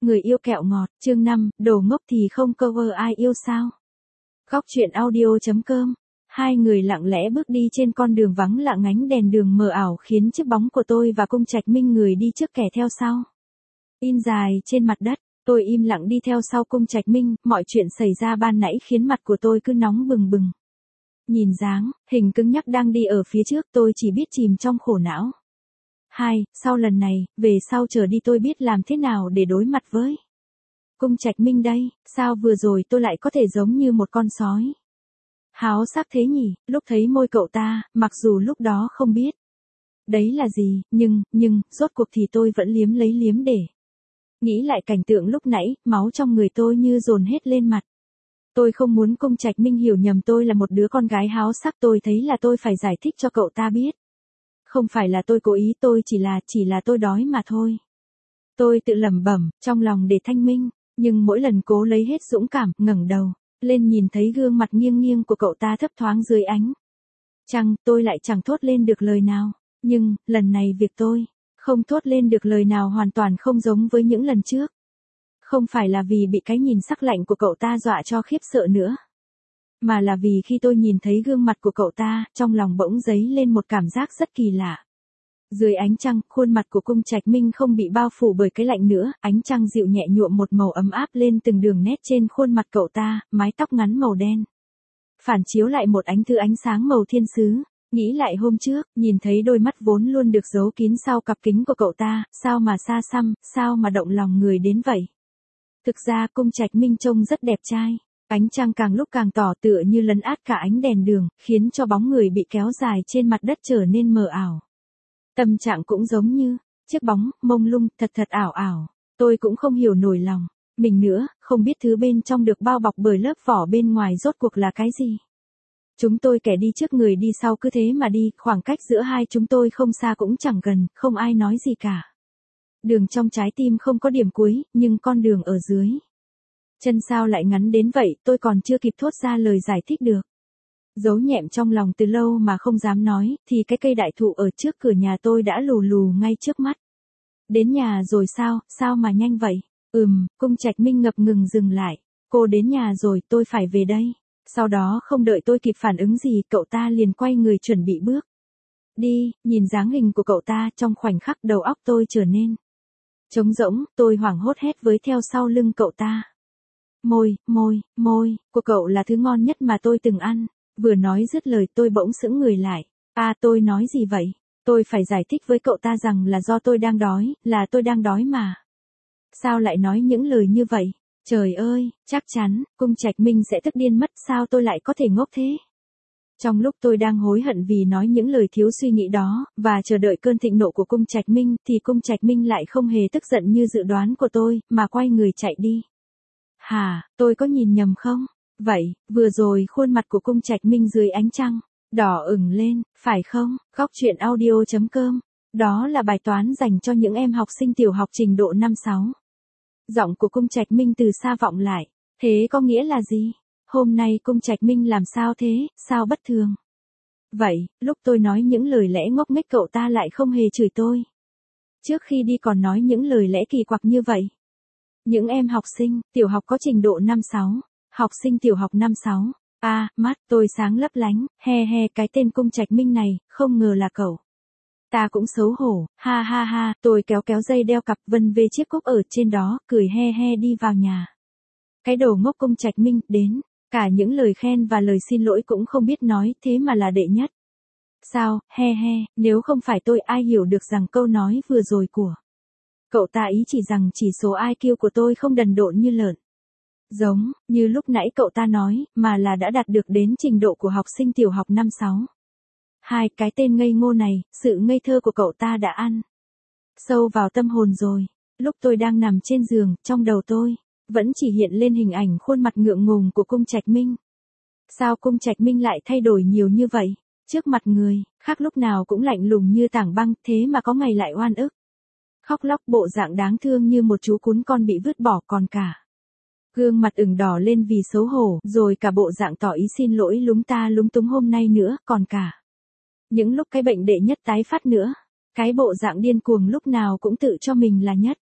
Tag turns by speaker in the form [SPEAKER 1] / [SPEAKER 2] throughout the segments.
[SPEAKER 1] Người yêu kẹo ngọt, chương 5, đồ ngốc thì không cover ai yêu sao? Góc truyện audio.com. Hai người lặng lẽ bước đi trên con đường vắng lặng, ánh đèn đường mờ ảo khiến chiếc bóng của tôi và Cung Trạch Minh người đi trước kẻ theo sau. In dài trên mặt đất, tôi im lặng đi theo sau Cung Trạch Minh, mọi chuyện xảy ra ban nãy khiến mặt của tôi cứ nóng bừng bừng. Nhìn dáng, hình cứng nhắc đang đi ở phía trước, tôi chỉ biết chìm trong khổ não. Sau lần này, về sau trở đi tôi biết làm thế nào để đối mặt với Cung Trạch Minh đây, sao vừa rồi tôi lại có thể giống như một con sói háo sắc thế nhỉ, lúc thấy môi cậu ta, mặc dù lúc đó không biết đấy là gì, nhưng, rốt cuộc thì tôi vẫn liếm để. Nghĩ lại cảnh tượng lúc nãy, máu trong người tôi như dồn hết lên mặt. Tôi không muốn Cung Trạch Minh hiểu nhầm tôi là một đứa con gái háo sắc, tôi thấy là tôi phải giải thích cho cậu ta biết. Không phải là tôi cố ý, tôi chỉ là tôi đói mà thôi. Tôi tự lẩm bẩm, trong lòng để thanh minh, nhưng mỗi lần cố lấy hết dũng cảm, ngẩng đầu lên nhìn thấy gương mặt nghiêng nghiêng của cậu ta thấp thoáng dưới ánh trăng, tôi lại chẳng thốt lên được lời nào. Nhưng, lần này việc tôi không thốt lên được lời nào hoàn toàn không giống với những lần trước. Không phải là vì bị cái nhìn sắc lạnh của cậu ta dọa cho khiếp sợ nữa, mà là vì khi tôi nhìn thấy gương mặt của cậu ta, trong lòng bỗng dấy lên một cảm giác rất kỳ lạ. Dưới ánh trăng, khuôn mặt của Cung Trạch Minh không bị bao phủ bởi cái lạnh nữa, ánh trăng dịu nhẹ nhuộm một màu ấm áp lên từng đường nét trên khuôn mặt cậu ta, mái tóc ngắn màu đen phản chiếu lại một ánh sáng màu thiên sứ. Nghĩ lại hôm trước, nhìn thấy đôi mắt vốn luôn được giấu kín sau cặp kính của cậu ta, sao mà xa xăm, sao mà động lòng người đến vậy. Thực ra Cung Trạch Minh trông rất đẹp trai. Ánh trăng càng lúc càng tỏ tựa như lấn át cả ánh đèn đường, khiến cho bóng người bị kéo dài trên mặt đất trở nên mờ ảo. Tâm trạng cũng giống như chiếc bóng mông lung, thật ảo ảo. Tôi cũng không hiểu nổi lòng mình nữa, không biết thứ bên trong được bao bọc bởi lớp vỏ bên ngoài rốt cuộc là cái gì. Chúng tôi kẻ đi trước người đi sau cứ thế mà đi, khoảng cách giữa hai chúng tôi không xa cũng chẳng gần, không ai nói gì cả. Đường trong trái tim không có điểm cuối, nhưng con đường ở dưới chân sao lại ngắn đến vậy, tôi còn chưa kịp thốt ra lời giải thích được. Giấu nhẹm trong lòng từ lâu mà không dám nói, thì cái cây đại thụ ở trước cửa nhà tôi đã lù ngay trước mắt. Đến nhà rồi sao mà nhanh vậy? Cung Trạch Minh ngập ngừng dừng lại. Cô đến nhà rồi, tôi phải về đây. Sau đó không đợi tôi kịp phản ứng gì, cậu ta liền quay người chuẩn bị bước đi. Nhìn dáng hình của cậu ta, trong khoảnh khắc đầu óc tôi trở nên trống rỗng, tôi hoảng hốt hét với theo sau lưng cậu ta. Môi của cậu là thứ ngon nhất mà tôi từng ăn. Vừa nói dứt lời tôi bỗng sững người lại. Tôi nói gì vậy? Tôi phải giải thích với cậu ta rằng là do tôi đang đói, là tôi đang đói mà. Sao lại nói những lời như vậy? Trời ơi, chắc chắn, Cung Trạch Minh sẽ tức điên mất, sao tôi lại có thể ngốc thế? Trong lúc tôi đang hối hận vì nói những lời thiếu suy nghĩ đó, và chờ đợi cơn thịnh nộ của Cung Trạch Minh, thì Cung Trạch Minh lại không hề tức giận như dự đoán của tôi, mà quay người chạy đi. Tôi có nhìn nhầm không? Vậy, vừa rồi khuôn mặt của Cung Trạch Minh dưới ánh trăng đỏ ửng lên, phải không? Góc truyện audio.com. Đó là bài toán dành cho những em học sinh tiểu học trình độ 5-6. Giọng của Cung Trạch Minh từ xa vọng lại. Thế có nghĩa là gì? Hôm nay Cung Trạch Minh làm sao thế, sao bất thường? Vậy, lúc tôi nói những lời lẽ ngốc nghếch cậu ta lại không hề chửi tôi. Trước khi đi còn nói những lời lẽ kỳ quặc như vậy. Những em học sinh, tiểu học có trình độ 5-6. Học sinh tiểu học 5-6. Mắt tôi sáng lấp lánh, cái tên Cung Trạch Minh này, không ngờ là cậu. Ta cũng xấu hổ, ha, tôi kéo dây đeo cặp vân về chiếc cúc ở trên đó, cười đi vào nhà. Cái đồ ngốc Cung Trạch Minh, đến, cả những lời khen và lời xin lỗi cũng không biết nói, thế mà là đệ nhất. Sao, nếu không phải tôi ai hiểu được rằng câu nói vừa rồi của cậu ta ý chỉ rằng chỉ số IQ của tôi không đần độn như lợn. Giống như lúc nãy cậu ta nói, mà là đã đạt được đến trình độ của học sinh tiểu học 5-6. Cái tên ngây ngô này, sự ngây thơ của cậu ta đã ăn sâu vào tâm hồn rồi. Lúc tôi đang nằm trên giường, trong đầu tôi vẫn chỉ hiện lên hình ảnh khuôn mặt ngượng ngùng của Cung Trạch Minh. Sao Cung Trạch Minh lại thay đổi nhiều như vậy? Trước mặt người khác lúc nào cũng lạnh lùng như tảng băng, thế mà có ngày lại oan ức, khóc lóc, bộ dạng đáng thương như một chú cún con bị vứt bỏ, còn cả gương mặt ửng đỏ lên vì xấu hổ, rồi cả bộ dạng tỏ ý xin lỗi lúng túng hôm nay nữa, còn cả những lúc cái bệnh đệ nhất tái phát nữa. Cái bộ dạng điên cuồng lúc nào cũng tự cho mình là nhất.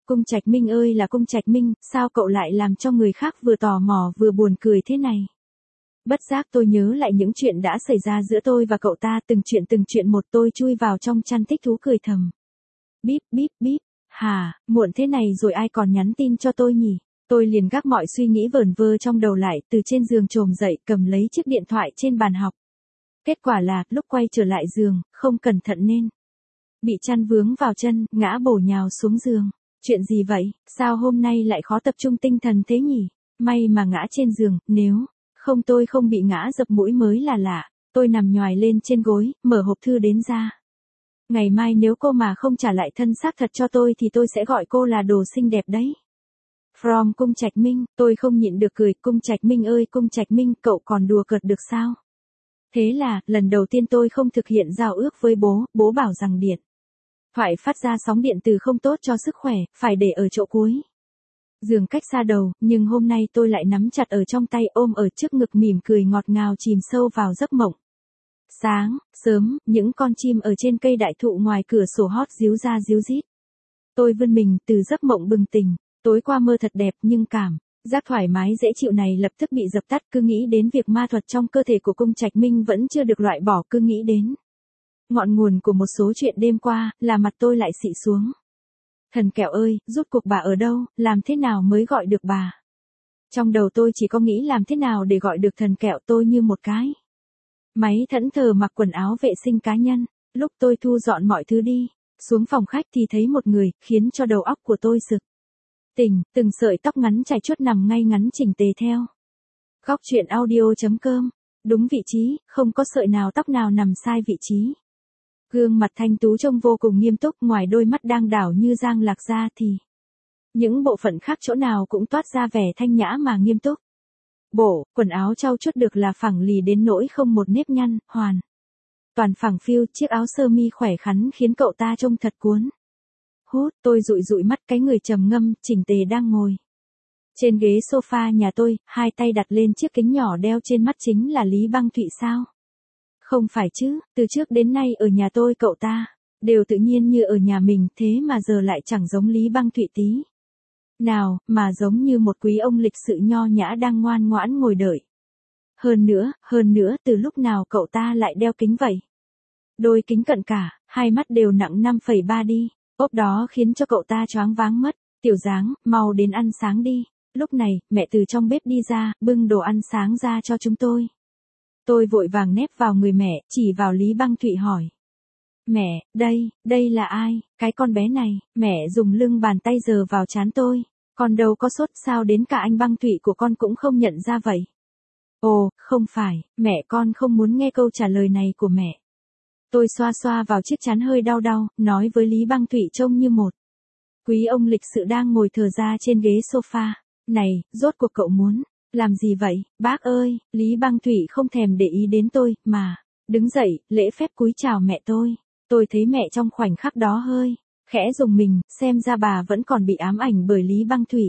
[SPEAKER 1] Cung Trạch Minh ơi là Cung Trạch Minh, sao cậu lại làm cho người khác vừa tò mò vừa buồn cười thế này? Bất giác tôi nhớ lại những chuyện đã xảy ra giữa tôi và cậu ta, từng chuyện một. Tôi chui vào trong chăn thích thú cười thầm. Bíp bíp bíp, hà, muộn thế này rồi ai còn nhắn tin cho tôi nhỉ? Tôi liền gác mọi suy nghĩ vờn vơ trong đầu lại, từ trên giường chồm dậy cầm lấy chiếc điện thoại trên bàn học. Kết quả là, lúc quay trở lại giường, không cẩn thận nên bị chăn vướng vào chân, ngã bổ nhào xuống giường. Chuyện gì vậy, sao hôm nay lại khó tập trung tinh thần thế nhỉ? May mà ngã trên giường, nếu không tôi không bị ngã dập mũi mới là lạ. Tôi nằm nhoài lên trên gối, mở hộp thư đến ra. Ngày mai nếu cô mà không trả lại thân xác thật cho tôi thì tôi sẽ gọi cô là đồ xinh đẹp đấy. From Cung Trạch Minh, tôi không nhịn được cười. Cung Trạch Minh ơi Cung Trạch Minh, cậu còn đùa cợt được sao? Thế là, lần đầu tiên tôi không thực hiện giao ước với bố bảo rằng điện thoại phát ra sóng điện từ không tốt cho sức khỏe, phải để ở chỗ cuối giường cách xa đầu, nhưng hôm nay tôi lại nắm chặt ở trong tay, ôm ở trước ngực, mỉm cười ngọt ngào chìm sâu vào giấc mộng. Sáng sớm, những con chim ở trên cây đại thụ ngoài cửa sổ hót ríu ra ríu rít. Tôi vươn mình từ giấc mộng bừng tỉnh. Tối qua mơ thật đẹp, nhưng cảm giác thoải mái dễ chịu này lập tức bị dập tắt. Cứ nghĩ đến việc ma thuật trong cơ thể của Cung Trạch Minh vẫn chưa được loại bỏ, cứ nghĩ đến ngọn nguồn của một số chuyện đêm qua, là mặt tôi lại xị xuống. Thần kẹo ơi, rốt cuộc bà ở đâu, làm thế nào mới gọi được bà? Trong đầu tôi chỉ có nghĩ làm thế nào để gọi được thần kẹo. Tôi như một cái máy thẫn thờ mặc quần áo vệ sinh cá nhân. Lúc tôi thu dọn mọi thứ đi xuống phòng khách thì thấy một người, khiến cho đầu óc của tôi sực tỉnh. Từng sợi tóc ngắn chải chuốt nằm ngay ngắn chỉnh tề theo góc truyện audio.com. Đúng vị trí, không có sợi nào tóc nào nằm sai vị trí. Gương mặt thanh tú trông vô cùng nghiêm túc, ngoài đôi mắt đang đảo như giang lạc ra thì những bộ phận khác chỗ nào cũng toát ra vẻ thanh nhã mà nghiêm túc. Bộ quần áo trau chuốt được là phẳng lì đến nỗi không một nếp nhăn, hoàn toàn phẳng phiu. Chiếc áo sơ mi khỏe khoắn khiến cậu ta trông thật cuốn hút. Tôi dụi dụi mắt, cái người trầm ngâm, chỉnh tề đang ngồi trên ghế sofa nhà tôi, hai tay đặt lên chiếc kính nhỏ đeo trên mắt. Chính là Lý Băng Thụy sao? Không phải chứ, từ trước đến nay ở nhà tôi cậu ta đều tự nhiên như ở nhà mình, thế mà giờ lại chẳng giống Lý Băng Thụy tí nào, mà giống như một quý ông lịch sự nho nhã đang ngoan ngoãn ngồi đợi. Hơn nữa, từ lúc nào cậu ta lại đeo kính vậy? Đôi kính cận cả, hai mắt đều nặng 5,3 đi, ốp đó khiến cho cậu ta choáng váng mất. Tiểu Giáng, mau đến ăn sáng đi. Lúc này, mẹ từ trong bếp đi ra, bưng đồ ăn sáng ra cho chúng tôi. Tôi vội vàng nép vào người mẹ, chỉ vào Lý Băng Thụy hỏi. Mẹ, đây là ai? Cái con bé này. Mẹ dùng lưng bàn tay giơ vào trán tôi. Con đâu có sốt, sao đến cả anh Băng Thụy của con cũng không nhận ra vậy? Ồ, không phải, mẹ con không muốn nghe câu trả lời này của mẹ. Tôi xoa xoa vào chiếc trán hơi đau, nói với Lý Băng Thụy trông như một quý ông lịch sự đang ngồi thờ ra trên ghế sofa. Này, rốt cuộc cậu muốn làm gì vậy, bác ơi? Lý Băng Thụy không thèm để ý đến tôi, mà đứng dậy, lễ phép cúi chào mẹ tôi. Tôi thấy mẹ trong khoảnh khắc đó hơi khẽ rùng mình, xem ra bà vẫn còn bị ám ảnh bởi Lý Băng Thụy.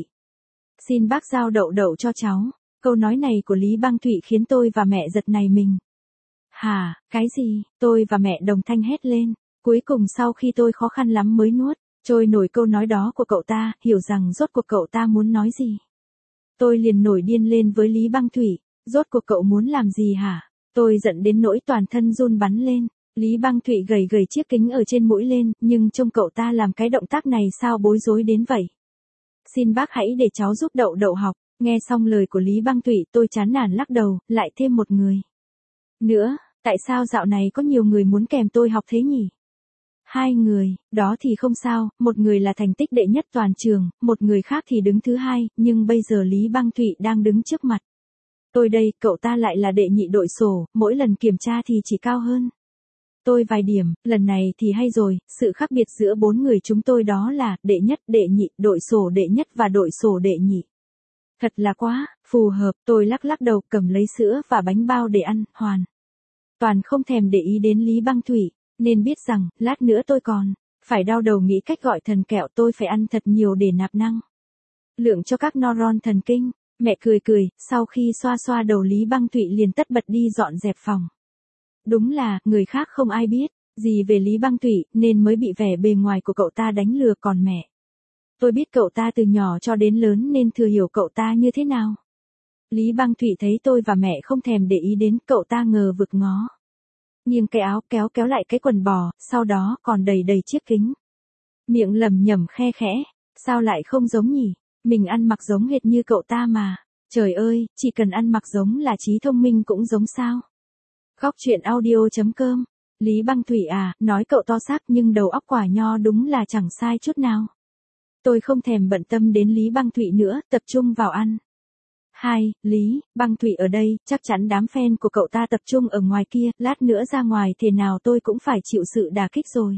[SPEAKER 1] Xin bác giao đậu đậu cho cháu. Câu nói này của Lý Băng Thụy khiến tôi và mẹ giật nảy mình. Hả, cái gì? Tôi và mẹ đồng thanh hét lên. Cuối cùng sau khi tôi khó khăn lắm mới nuốt trôi nổi câu nói đó của cậu ta, hiểu rằng rốt cuộc cậu ta muốn nói gì. Tôi liền nổi điên lên với Lý Băng Thụy. Rốt cuộc cậu muốn làm gì hả? Tôi giận đến nỗi toàn thân run bắn lên. Lý Băng Thụy gầy chiếc kính ở trên mũi lên, nhưng trông cậu ta làm cái động tác này sao bối rối đến vậy. Xin bác hãy để cháu giúp đậu đậu học. Nghe xong lời của Lý Băng Thụy, tôi chán nản lắc đầu, lại thêm một người nữa, tại sao dạo này có nhiều người muốn kèm tôi học thế nhỉ? Hai người, đó thì không sao, một người là thành tích đệ nhất toàn trường, một người khác thì đứng thứ hai, nhưng bây giờ Lý Băng Thụy đang đứng trước mặt tôi đây, cậu ta lại là đệ nhị đội sổ, mỗi lần kiểm tra thì chỉ cao hơn tôi vài điểm. Lần này thì hay rồi, sự khác biệt giữa bốn người chúng tôi đó là đệ nhất, đệ nhị, đội sổ đệ nhất và đội sổ đệ nhị. Thật là quá phù hợp. Tôi lắc đầu, cầm lấy sữa và bánh bao để ăn, hoàn toàn không thèm để ý đến Lý Băng Thụy, nên biết rằng lát nữa tôi còn phải đau đầu nghĩ cách gọi thần kẹo. Tôi phải ăn thật nhiều để nạp năng lượng cho các neuron thần kinh. Mẹ cười, sau khi xoa xoa đầu Lý Băng Thụy liền tất bật đi dọn dẹp phòng. Đúng là, người khác không ai biết gì về Lý Băng Thụy, nên mới bị vẻ bề ngoài của cậu ta đánh lừa, còn mẹ tôi biết cậu ta từ nhỏ cho đến lớn nên thừa hiểu cậu ta như thế nào. Lý Băng Thụy thấy tôi và mẹ không thèm để ý đến, cậu ta ngờ vực ngó. Nghiêng cái áo kéo kéo lại cái quần bò, sau đó còn đầy đầy chiếc kính. Miệng lẩm nhẩm khe khẽ, sao lại không giống nhỉ, mình ăn mặc giống hệt như cậu ta mà. Trời ơi, chỉ cần ăn mặc giống là trí thông minh cũng giống sao. Góc truyện audio.com. Lý Băng Thụy à, nói cậu to xác nhưng đầu óc quả nho đúng là chẳng sai chút nào. Tôi không thèm bận tâm đến Lý Băng Thụy nữa, tập trung vào ăn. 2. Lý Băng Thụy ở đây, chắc chắn đám fan của cậu ta tập trung ở ngoài kia, lát nữa ra ngoài thế nào tôi cũng phải chịu sự đả kích rồi.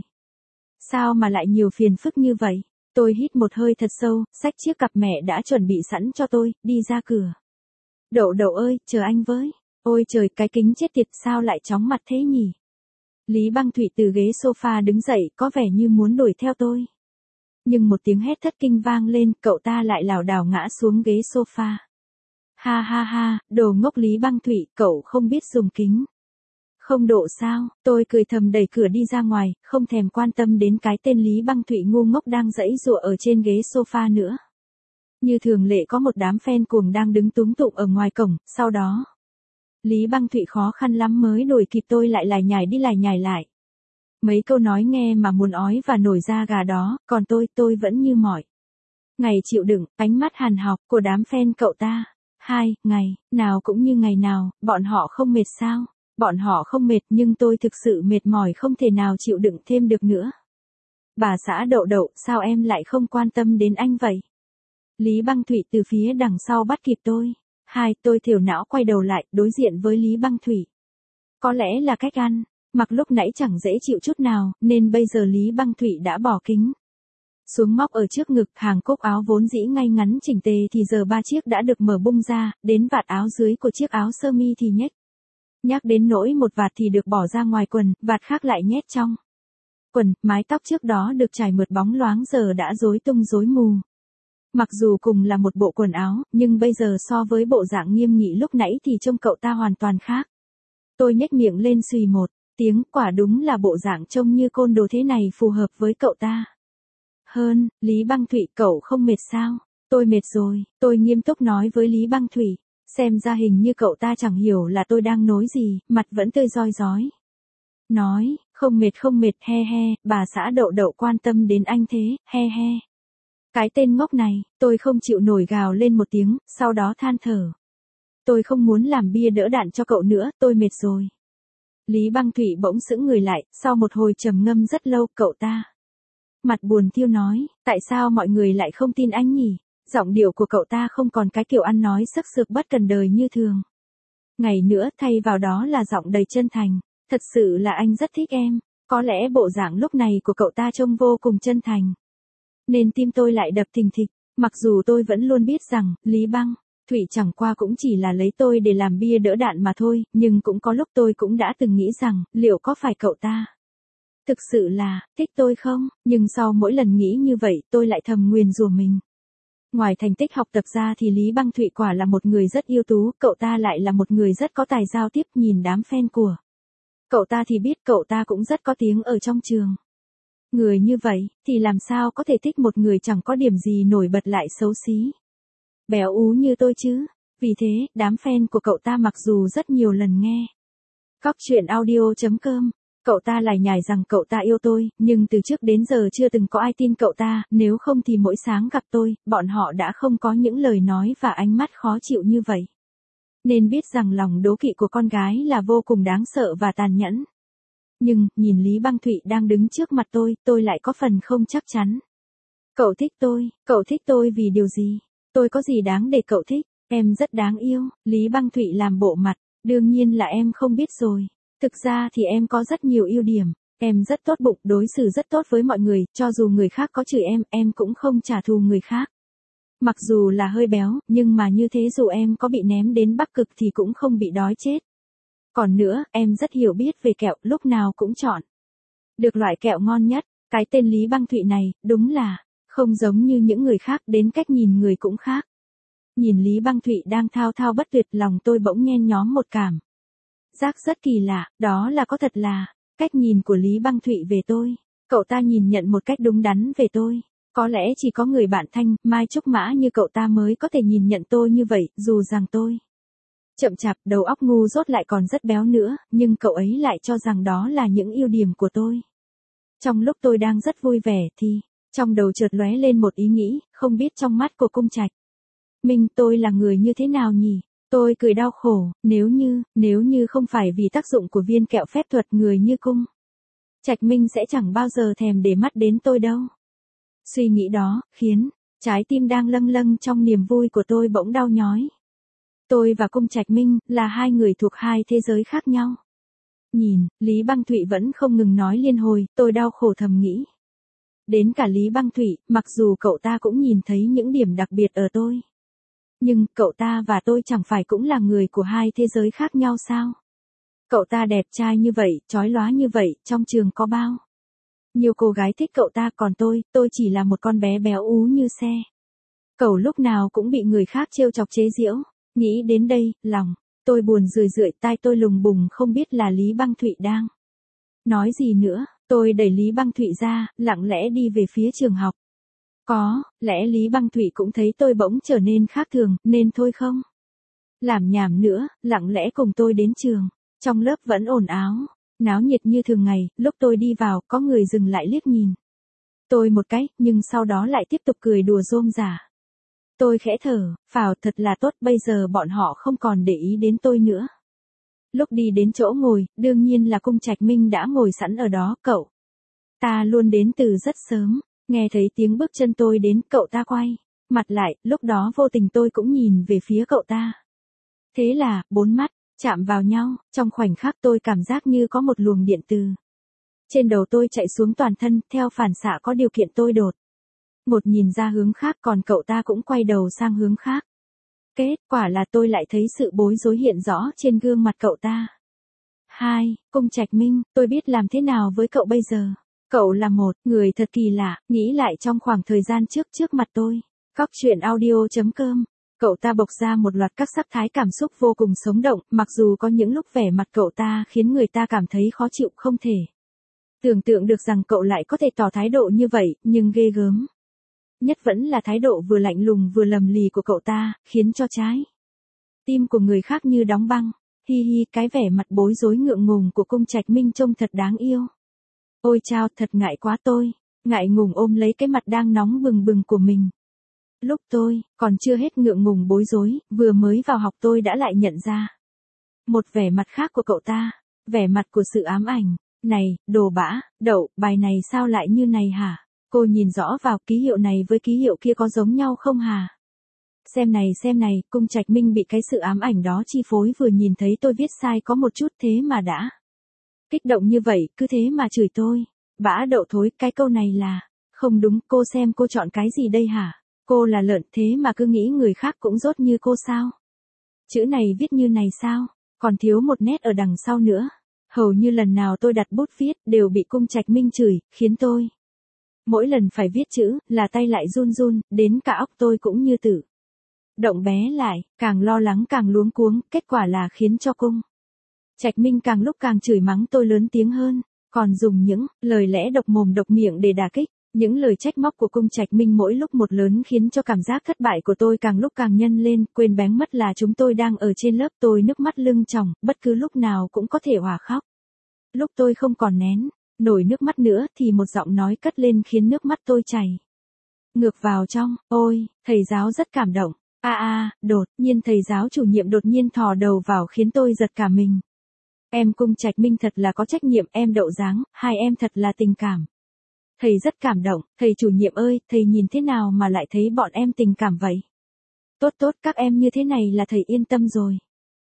[SPEAKER 1] Sao mà lại nhiều phiền phức như vậy? Tôi hít một hơi thật sâu, xách chiếc cặp mẹ đã chuẩn bị sẵn cho tôi, đi ra cửa. Đậu Đậu ơi, chờ anh với. Ôi trời, cái kính chết tiệt sao lại chóng mặt thế nhỉ? Lý Băng Thụy từ ghế sofa đứng dậy, có vẻ như muốn đuổi theo tôi. Nhưng một tiếng hét thất kinh vang lên, cậu ta lại lảo đảo ngã xuống ghế sofa. Ha ha ha, đồ ngốc Lý Băng Thụy, cậu không biết dùng kính. Không độ sao, tôi cười thầm đẩy cửa đi ra ngoài, không thèm quan tâm đến cái tên Lý Băng Thụy ngu ngốc đang giãy giụa ở trên ghế sofa nữa. Như thường lệ có một đám fan cuồng đang đứng túm tụm ở ngoài cổng, sau đó Lý Băng Thụy khó khăn lắm mới đuổi kịp tôi lại lải nhải đi lải nhải lại. Mấy câu nói nghe mà muốn ói và nổi da gà đó, còn tôi vẫn như mỏi. Ngày chịu đựng, ánh mắt hàn học của đám fan cậu ta. 2 ngày, nào cũng như ngày nào, bọn họ không mệt sao? Bọn họ không mệt nhưng tôi thực sự mệt mỏi không thể nào chịu đựng thêm được nữa. Bà xã Đậu Đậu, sao em lại không quan tâm đến anh vậy? Lý Băng Thụy từ phía đằng sau bắt kịp tôi. 2, tôi thiểu não quay đầu lại, đối diện với Lý Băng Thụy. Có lẽ là cách ăn, mặc lúc nãy chẳng dễ chịu chút nào, nên bây giờ Lý Băng Thụy đã bỏ kính xuống móc ở trước ngực, hàng cúc áo vốn dĩ ngay ngắn chỉnh tề thì giờ 3 chiếc đã được mở bung ra, đến vạt áo dưới của chiếc áo sơ mi thì nhếch. Nhắc đến nỗi một vạt thì được bỏ ra ngoài quần, vạt khác lại nhét trong quần, mái tóc trước đó được trải mượt bóng loáng giờ đã rối tung rối mù. Mặc dù cùng là một bộ quần áo, nhưng bây giờ so với bộ dạng nghiêm nghị lúc nãy thì trông cậu ta hoàn toàn khác. Tôi nhếch miệng lên xùy một tiếng, quả đúng là bộ dạng trông như côn đồ thế này phù hợp với cậu ta. Hơn, Lý Băng Thụy, cậu không mệt sao? Tôi mệt rồi, tôi nghiêm túc nói với Lý Băng Thụy. Xem ra hình như cậu ta chẳng hiểu là tôi đang nói gì, mặt vẫn tươi rói rói. Nói, không mệt, he he, bà xã Đậu Đậu quan tâm đến anh thế, he he. Cái tên ngốc này, tôi không chịu nổi gào lên một tiếng, sau đó than thở. Tôi không muốn làm bia đỡ đạn cho cậu nữa, tôi mệt rồi. Lý Băng Thụy bỗng sững người lại, sau một hồi trầm ngâm rất lâu, cậu ta mặt buồn thiêu nói, tại sao mọi người lại không tin anh nhỉ? Giọng điệu của cậu ta không còn cái kiểu ăn nói sức sược bất cần đời như thường. Ngày nữa thay vào đó là giọng đầy chân thành. Thật sự là anh rất thích em. Có lẽ bộ dạng lúc này của cậu ta trông vô cùng chân thành. Nên tim tôi lại đập thình thịch. Mặc dù tôi vẫn luôn biết rằng, Lý Băng Thụy chẳng qua cũng chỉ là lấy tôi để làm bia đỡ đạn mà thôi. Nhưng cũng có lúc tôi cũng đã từng nghĩ rằng, liệu có phải cậu ta thực sự là thích tôi không? Nhưng sau mỗi lần nghĩ như vậy tôi lại thầm nguyền rủa mình. Ngoài thành tích học tập ra thì Lý Băng Thụy quả là một người rất ưu tú, cậu ta lại là một người rất có tài giao tiếp, nhìn đám fan của cậu ta thì biết cậu ta cũng rất có tiếng ở trong trường. Người như vậy, thì làm sao có thể thích một người chẳng có điểm gì nổi bật lại xấu xí, béo ú như tôi chứ? Vì thế, đám fan của cậu ta mặc dù rất nhiều lần nghe Góc truyện audio.com, cậu ta lải nhải rằng cậu ta yêu tôi, nhưng từ trước đến giờ chưa từng có ai tin cậu ta, nếu không thì mỗi sáng gặp tôi, bọn họ đã không có những lời nói và ánh mắt khó chịu như vậy. Nên biết rằng lòng đố kỵ của con gái là vô cùng đáng sợ và tàn nhẫn. Nhưng, nhìn Lý Băng Thụy đang đứng trước mặt tôi lại có phần không chắc chắn. Cậu thích tôi vì điều gì? Tôi có gì đáng để cậu thích? Em rất đáng yêu, Lý Băng Thụy làm bộ mặt, đương nhiên là em không biết rồi. Thực ra thì em có rất nhiều ưu điểm, em rất tốt bụng, đối xử rất tốt với mọi người, cho dù người khác có chửi em cũng không trả thù người khác. Mặc dù là hơi béo, nhưng mà như thế dù em có bị ném đến Bắc Cực thì cũng không bị đói chết. Còn nữa, em rất hiểu biết về kẹo, lúc nào cũng chọn được loại kẹo ngon nhất. Cái tên Lý Băng Thụy này, đúng là không giống như những người khác, đến cách nhìn người cũng khác. Nhìn Lý Băng Thụy đang thao thao bất tuyệt, lòng tôi bỗng nhen nhóm một cảm giác rất kỳ lạ, đó là có thật là cách nhìn của Lý Băng Thụy về tôi. Cậu ta nhìn nhận một cách đúng đắn về tôi. Có lẽ chỉ có người bạn Thanh, Mai Trúc Mã như cậu ta mới có thể nhìn nhận tôi như vậy, dù rằng tôi chậm chạp, đầu óc ngu dốt lại còn rất béo nữa, nhưng cậu ấy lại cho rằng đó là những ưu điểm của tôi. Trong lúc tôi đang rất vui vẻ thì, trong đầu chợt lóe lên một ý nghĩ, không biết trong mắt của Cung Trạch Minh tôi là người như thế nào nhỉ? Tôi cười đau khổ, nếu như không phải vì tác dụng của viên kẹo phép thuật, người như Cung Trạch Minh sẽ chẳng bao giờ thèm để mắt đến tôi đâu. Suy nghĩ đó, khiến trái tim đang lâng lâng trong niềm vui của tôi bỗng đau nhói. Tôi và Cung Trạch Minh là hai người thuộc hai thế giới khác nhau. Nhìn, Lý Băng Thụy vẫn không ngừng nói liên hồi, tôi đau khổ thầm nghĩ. Đến cả Lý Băng Thụy, mặc dù cậu ta cũng nhìn thấy những điểm đặc biệt ở tôi. Nhưng, cậu ta và tôi chẳng phải cũng là người của hai thế giới khác nhau sao? Cậu ta đẹp trai như vậy, chói lóa như vậy, trong trường có bao nhiều cô gái thích cậu ta, còn tôi chỉ là một con bé béo ú như xe cẩu lúc nào cũng bị người khác trêu chọc chế giễu. Nghĩ đến đây, lòng tôi buồn rười rượi, tai tôi lùng bùng không biết là Lý Băng Thụy đang nói gì nữa. Tôi đẩy Lý Băng Thụy ra, lặng lẽ đi về phía trường học. Có lẽ Lý Băng Thụy cũng thấy tôi bỗng trở nên khác thường, nên thôi không làm nhảm nữa, lặng lẽ cùng tôi đến trường. Trong lớp vẫn ồn ào, náo nhiệt như thường ngày, lúc tôi đi vào, có người dừng lại liếc nhìn tôi một cái, nhưng sau đó lại tiếp tục cười đùa rôm rả. Tôi khẽ thở phào, thật là tốt, bây giờ bọn họ không còn để ý đến tôi nữa. Lúc đi đến chỗ ngồi, đương nhiên là Cung Trạch Minh đã ngồi sẵn ở đó. Cậu ta luôn đến từ rất sớm, nghe thấy tiếng bước chân tôi đến, cậu ta quay mặt lại, lúc đó vô tình tôi cũng nhìn về phía cậu ta. Thế là, bốn mắt chạm vào nhau, trong khoảnh khắc tôi cảm giác như có một luồng điện từ trên đầu tôi chạy xuống toàn thân, theo phản xạ có điều kiện tôi đột một nhìn ra hướng khác, còn cậu ta cũng quay đầu sang hướng khác. Kết quả là tôi lại thấy sự bối rối hiện rõ trên gương mặt cậu ta. Cung Trạch Minh, tôi biết làm thế nào với cậu bây giờ. Cậu là một người thật kỳ lạ, nghĩ lại trong khoảng thời gian trước mặt tôi. Góc truyện audio.com. Cậu ta bộc ra một loạt các sắc thái cảm xúc vô cùng sống động, mặc dù có những lúc vẻ mặt cậu ta khiến người ta cảm thấy khó chịu, không thể tưởng tượng được rằng cậu lại có thể tỏ thái độ như vậy, nhưng ghê gớm nhất vẫn là thái độ vừa lạnh lùng vừa lầm lì của cậu ta, khiến cho trái tim của người khác như đóng băng. Hi hi, cái vẻ mặt bối rối ngượng ngùng của Cung Trạch Minh trông thật đáng yêu. Ôi chao, thật ngại quá, tôi ngại ngùng ôm lấy cái mặt đang nóng bừng bừng của mình. Lúc tôi còn chưa hết ngượng ngùng bối rối, vừa mới vào học tôi đã lại nhận ra một vẻ mặt khác của cậu ta, vẻ mặt của sự ám ảnh. Này, đồ bã, đậu, bài này sao lại như này hả? Cô nhìn rõ vào, ký hiệu này với ký hiệu kia có giống nhau không hả? Xem này, Cung Trạch Minh bị cái sự ám ảnh đó chi phối, vừa nhìn thấy tôi viết sai có một chút thế mà đã kích động như vậy, cứ thế mà chửi tôi. Bã đậu thối, cái câu này là không đúng, cô xem cô chọn cái gì đây hả? Cô là lợn thế mà cứ nghĩ người khác cũng dốt như cô sao? Chữ này viết như này sao? Còn thiếu một nét ở đằng sau nữa. Hầu như lần nào tôi đặt bút viết, đều bị Cung Trạch Minh chửi, khiến tôi mỗi lần phải viết chữ, là tay lại run run, đến cả óc tôi cũng như tự động bé lại, càng lo lắng càng luống cuống, kết quả là khiến cho Cung Trạch Minh càng lúc càng chửi mắng tôi lớn tiếng hơn, còn dùng những lời lẽ độc mồm độc miệng để đả kích. Những lời trách móc của Cung Trạch Minh mỗi lúc một lớn khiến cho cảm giác thất bại của tôi càng lúc càng nhân lên, quên bén mất là chúng tôi đang ở trên lớp, tôi nước mắt lưng tròng, bất cứ lúc nào cũng có thể òa khóc. Lúc tôi không còn nén nổi nước mắt nữa thì một giọng nói cất lên khiến nước mắt tôi chảy ngược vào trong. Ôi, thầy giáo rất cảm động. Đột nhiên thầy giáo chủ nhiệm đột nhiên thò đầu vào khiến tôi giật cả mình. Em Cung Trạch Minh thật là có trách nhiệm, em đậu dáng, hai em thật là tình cảm. Thầy rất cảm động, thầy chủ nhiệm ơi, thầy nhìn thế nào mà lại thấy bọn em tình cảm vậy? Tốt, các em như thế này là thầy yên tâm rồi.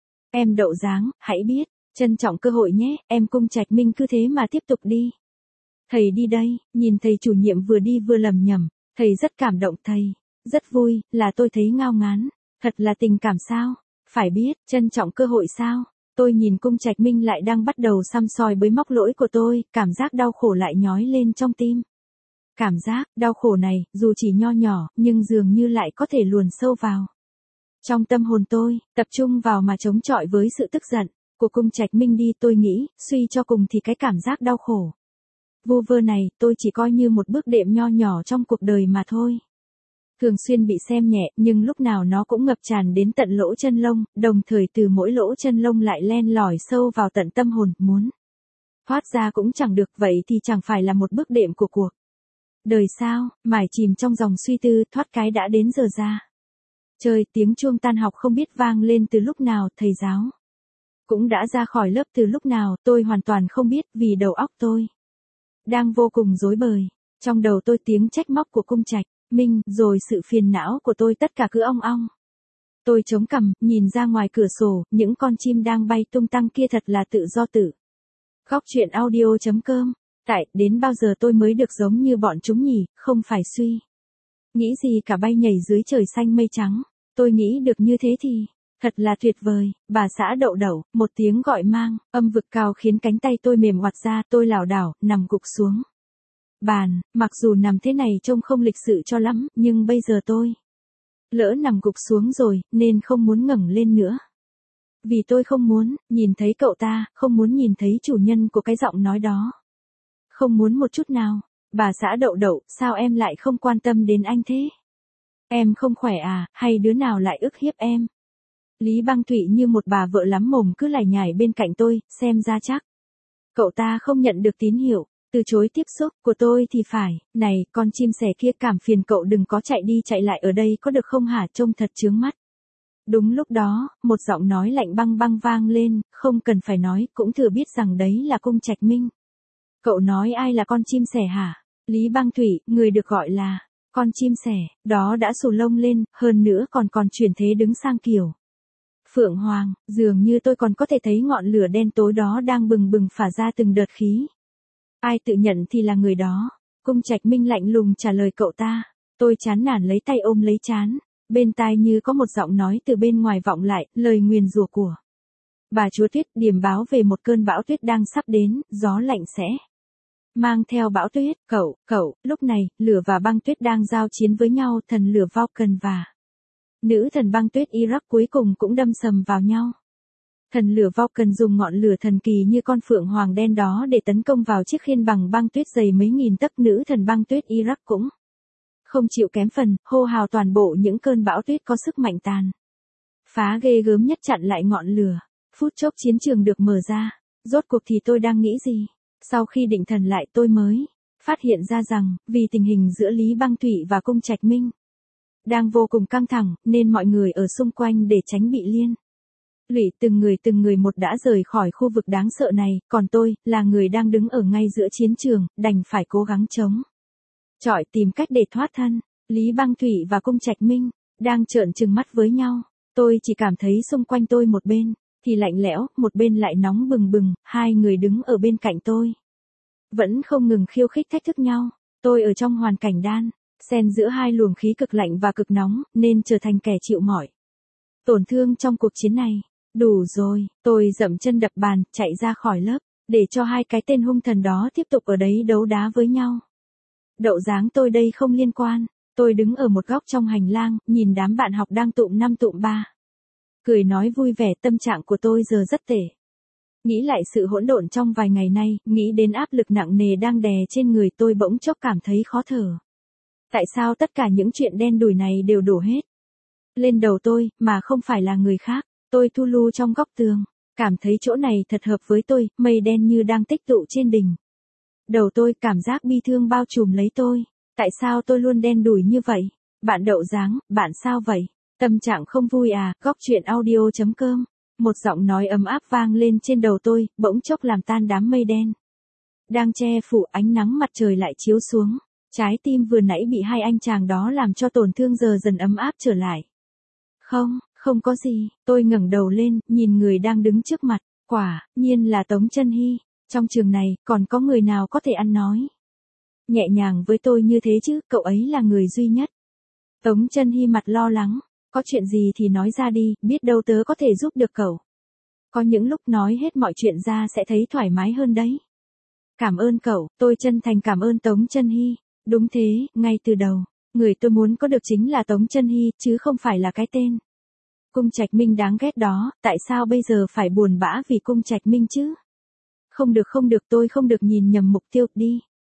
[SPEAKER 1] Em đậu dáng, hãy biết trân trọng cơ hội nhé, em Cung Trạch Minh cứ thế mà tiếp tục đi. Thầy đi đây, nhìn thầy chủ nhiệm vừa đi vừa lẩm nhẩm, thầy rất cảm động, thầy rất vui, là tôi thấy ngao ngán, thật là tình cảm sao? Phải biết trân trọng cơ hội sao? Tôi nhìn Cung Trạch Minh lại đang bắt đầu săm soi bới móc lỗi của tôi, cảm giác đau khổ lại nhói lên trong tim. Cảm giác đau khổ này, dù chỉ nho nhỏ, nhưng dường như lại có thể luồn sâu vào trong tâm hồn tôi, tập trung vào mà chống chọi với sự tức giận của Cung Trạch Minh đi. Tôi nghĩ, suy cho cùng thì cái cảm giác đau khổ Vu vơ này, tôi chỉ coi như một bước đệm nho nhỏ trong cuộc đời mà thôi. Thường xuyên bị xem nhẹ, nhưng lúc nào nó cũng ngập tràn đến tận lỗ chân lông, đồng thời từ mỗi lỗ chân lông lại len lỏi sâu vào tận tâm hồn, muốn thoát ra cũng chẳng được, vậy thì chẳng phải là một bước đệm của cuộc đời sao? Mải chìm trong dòng suy tư, thoát cái đã đến giờ ra. Trời, tiếng chuông tan học không biết vang lên từ lúc nào, thầy giáo cũng đã ra khỏi lớp từ lúc nào, tôi hoàn toàn không biết, vì đầu óc tôi đang vô cùng rối bời. Trong đầu tôi tiếng trách móc của Cung Trạch Minh, rồi sự phiền não của tôi tất cả cứ ong ong. Tôi chống cằm, nhìn ra ngoài cửa sổ, những con chim đang bay tung tăng kia thật là tự do tự. Góc truyện audio.com. Tại, đến bao giờ tôi mới được giống như bọn chúng nhỉ, không phải suy nghĩ gì cả, bay nhảy dưới trời xanh mây trắng. Tôi nghĩ được như thế thì thật là tuyệt vời. Bà xã Đậu Đậu, một tiếng gọi mang âm vực cao khiến cánh tay tôi mềm oặt ra, tôi lảo đảo nằm gục xuống bàn. Mặc dù nằm thế này trông không lịch sự cho lắm, nhưng bây giờ tôi lỡ nằm gục xuống rồi, nên không muốn ngẩng lên nữa. Vì tôi không muốn nhìn thấy cậu ta, không muốn nhìn thấy chủ nhân của cái giọng nói đó. Không muốn một chút nào. Bà xã Đậu Đậu, sao em lại không quan tâm đến anh thế? Em không khỏe à, hay đứa nào lại ức hiếp em? Lý Băng Thụy như một bà vợ lắm mồm cứ lải nhải bên cạnh tôi, xem ra chắc cậu ta không nhận được tín hiệu từ chối tiếp xúc của tôi thì phải. Này, con chim sẻ kia, cảm phiền cậu đừng có chạy đi chạy lại ở đây có được không hả, trông thật chướng mắt. Đúng lúc đó, một giọng nói lạnh băng băng vang lên, không cần phải nói, cũng thừa biết rằng đấy là Cung Trạch Minh. Cậu nói ai là con chim sẻ hả? Lý Băng Thụy, người được gọi là con chim sẻ, đó đã xù lông lên, hơn nữa còn chuyển thế đứng sang kiểu Phượng Hoàng, dường như tôi còn có thể thấy ngọn lửa đen tối đó đang bừng bừng phả ra từng đợt khí. Ai tự nhận thì là người đó. Cung Trạch Minh lạnh lùng trả lời cậu ta. Tôi chán nản lấy tay ôm lấy trán. Bên tai như có một giọng nói từ bên ngoài vọng lại, lời nguyền rủa của bà chúa tuyết, điểm báo về một cơn bão tuyết đang sắp đến, gió lạnh sẽ mang theo bão tuyết. Cậu, lúc này, lửa và băng tuyết đang giao chiến với nhau, thần lửa Vulcan và nữ thần băng tuyết Iraq cuối cùng cũng đâm sầm vào nhau. Thần lửa Vulcan dùng ngọn lửa thần kỳ như con phượng hoàng đen đó để tấn công vào chiếc khiên bằng băng tuyết dày mấy nghìn tấc. Nữ thần băng tuyết Iraq cũng không chịu kém phần, hô hào toàn bộ những cơn bão tuyết có sức mạnh tàn phá ghê gớm nhất chặn lại ngọn lửa. Phút chốc chiến trường được mở ra. Rốt cuộc thì tôi đang nghĩ gì? Sau khi định thần lại tôi mới phát hiện ra rằng, vì tình hình giữa Lý Băng Thụy và Cung Trạch Minh đang vô cùng căng thẳng, nên mọi người ở xung quanh để tránh bị liên lụy từng người một đã rời khỏi khu vực đáng sợ này, còn tôi, là người đang đứng ở ngay giữa chiến trường, đành phải cố gắng chống chọi tìm cách để thoát thân. Lý Băng Thụy và Cung Trạch Minh đang trợn trừng mắt với nhau. Tôi chỉ cảm thấy xung quanh tôi một bên thì lạnh lẽo, một bên lại nóng bừng bừng. Hai người đứng ở bên cạnh tôi vẫn không ngừng khiêu khích thách thức nhau. Tôi ở trong hoàn cảnh đan xen giữa hai luồng khí cực lạnh và cực nóng, nên trở thành kẻ chịu mỏi tổn thương trong cuộc chiến này. Đủ rồi, tôi dậm chân đập bàn, chạy ra khỏi lớp, để cho hai cái tên hung thần đó tiếp tục ở đấy đấu đá với nhau. Đậu dáng tôi đây không liên quan. Tôi đứng ở một góc trong hành lang, nhìn đám bạn học đang tụm năm tụm ba cười nói vui vẻ. Tâm trạng của tôi giờ rất tệ. Nghĩ lại sự hỗn độn trong vài ngày nay, nghĩ đến áp lực nặng nề đang đè trên người tôi, bỗng chốc cảm thấy khó thở. Tại sao tất cả những chuyện đen đủi này đều đổ hết lên đầu tôi, mà không phải là người khác? Tôi thu lu trong góc tường, cảm thấy chỗ này thật hợp với tôi. Mây đen như đang tích tụ trên đỉnh đầu tôi, cảm giác bi thương bao trùm lấy tôi. Tại sao tôi luôn đen đủi như vậy? Bạn Đậu dáng, bạn sao vậy? Tâm trạng không vui à? Góc truyện audio.com. Một giọng nói ấm áp vang lên trên đầu tôi, bỗng chốc làm tan đám mây đen đang che phủ. Ánh nắng mặt trời lại chiếu xuống. Trái tim vừa nãy bị hai anh chàng đó làm cho tổn thương giờ dần ấm áp trở lại. Không có gì. Tôi ngẩng đầu lên, nhìn người đang đứng trước mặt. Quả nhiên là Tống Chân Hy. Trong trường này, còn có người nào có thể ăn nói nhẹ nhàng với tôi như thế chứ? Cậu ấy là người duy nhất. Tống Chân Hy mặt lo lắng. Có chuyện gì thì nói ra đi, biết đâu tớ có thể giúp được cậu. Có những lúc nói hết mọi chuyện ra sẽ thấy thoải mái hơn đấy. Cảm ơn cậu. Tôi chân thành cảm ơn Tống Chân Hy. Đúng thế, ngay từ đầu, người tôi muốn có được chính là Tống Chân Hy, chứ không phải là cái tên Cung Trạch Minh đáng ghét đó. Tại sao bây giờ phải buồn bã vì Cung Trạch Minh chứ? Không được, tôi không được nhìn nhầm mục tiêu đi.